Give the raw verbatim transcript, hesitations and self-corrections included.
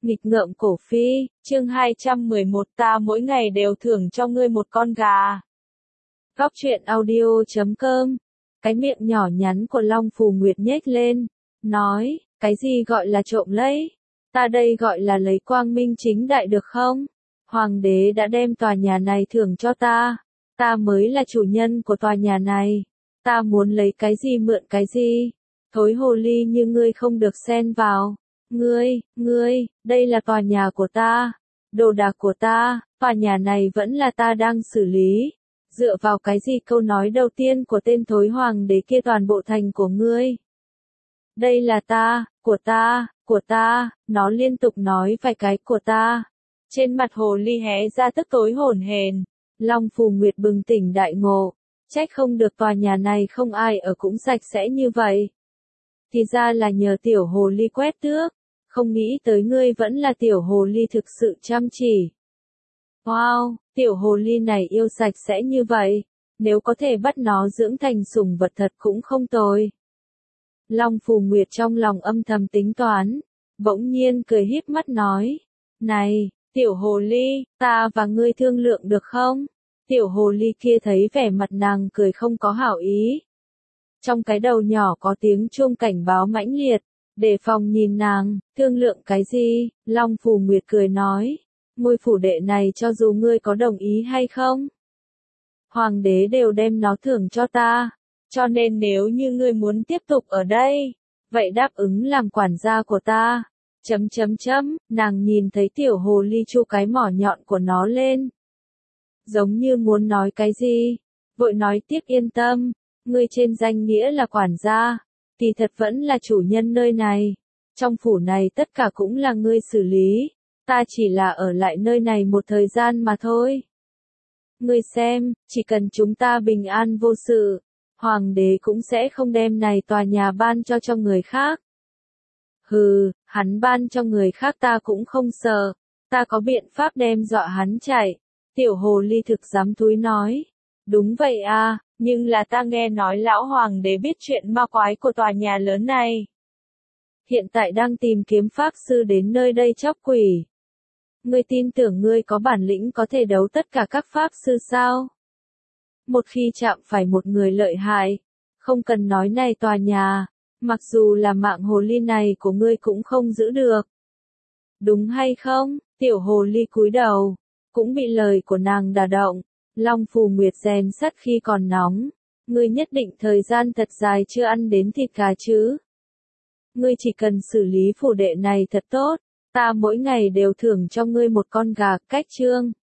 Nghịch ngợm cổ phi, chương hai trăm mười một ta mỗi ngày đều thưởng cho ngươi một con gà. Góc truyện audio chấm com. Cái miệng nhỏ nhắn của Long Phù Nguyệt nhếch lên, nói, cái gì gọi là trộm lấy? Ta đây gọi là lấy quang minh chính đại được không? Hoàng đế đã đem tòa nhà này thưởng cho ta, ta mới là chủ nhân của tòa nhà này, ta muốn lấy cái gì mượn cái gì, thối hồ ly như ngươi không được xen vào. Ngươi, ngươi, đây là tòa nhà của ta, đồ đạc của ta, tòa nhà này vẫn là ta đang xử lý. Dựa vào cái gì câu nói đầu tiên của tên thối hoàng đế kia toàn bộ thành của ngươi? Đây là ta, của ta, của ta, nó liên tục nói vài cái của ta. Trên mặt hồ ly hé ra tức tối hổn hển. Long Phù Nguyệt bừng tỉnh đại ngộ, trách không được tòa nhà này không ai ở cũng sạch sẽ như vậy. Thì ra là nhờ tiểu hồ ly quét tước, không nghĩ tới ngươi vẫn là tiểu hồ ly thực sự chăm chỉ. Wow, tiểu hồ ly này yêu sạch sẽ như vậy, nếu có thể bắt nó dưỡng thành sủng vật thật cũng không tồi. Long Phù Nguyệt trong lòng âm thầm tính toán, bỗng nhiên cười híp mắt nói, này, tiểu hồ ly, ta và ngươi thương lượng được không? Tiểu hồ ly kia thấy vẻ mặt nàng cười không có hảo ý. Trong cái đầu nhỏ có tiếng chuông cảnh báo mãnh liệt, đề phòng nhìn nàng, thương lượng cái gì? Long Phù Nguyệt cười nói, ngôi phủ đệ này cho dù ngươi có đồng ý hay không, hoàng đế đều đem nó thưởng cho ta, cho nên nếu như ngươi muốn tiếp tục ở đây, vậy đáp ứng làm quản gia của ta. Chấm chấm chấm, nàng nhìn thấy tiểu hồ ly chu cái mỏ nhọn của nó lên, giống như muốn nói cái gì, vội nói tiếp yên tâm. Ngươi trên danh nghĩa là quản gia, kỳ thật vẫn là chủ nhân nơi này. Trong phủ này tất cả cũng là ngươi xử lý, ta chỉ là ở lại nơi này một thời gian mà thôi. Ngươi xem, chỉ cần chúng ta bình an vô sự, hoàng đế cũng sẽ không đem này tòa nhà ban cho cho người khác. Hừ, hắn ban cho người khác ta cũng không sợ, ta có biện pháp đem dọa hắn chạy. Tiểu hồ ly thực dám thúi nói, đúng vậy à. Nhưng là ta nghe nói lão hoàng đế biết chuyện ma quái của tòa nhà lớn này. Hiện tại đang tìm kiếm pháp sư đến nơi đây chóc quỷ. Ngươi tin tưởng ngươi có bản lĩnh có thể đấu tất cả các pháp sư sao? Một khi chạm phải một người lợi hại, không cần nói này tòa nhà, mặc dù là mạng hồ ly này của ngươi cũng không giữ được. Đúng hay không? Tiểu hồ ly cúi đầu, cũng bị lời của nàng đả động. Long Phù Nguyệt rèn sắt khi còn nóng, ngươi nhất định thời gian thật dài chưa ăn đến thịt gà chứ. Ngươi chỉ cần xử lý phủ đệ này thật tốt, ta mỗi ngày đều thưởng cho ngươi một con gà. Cách chương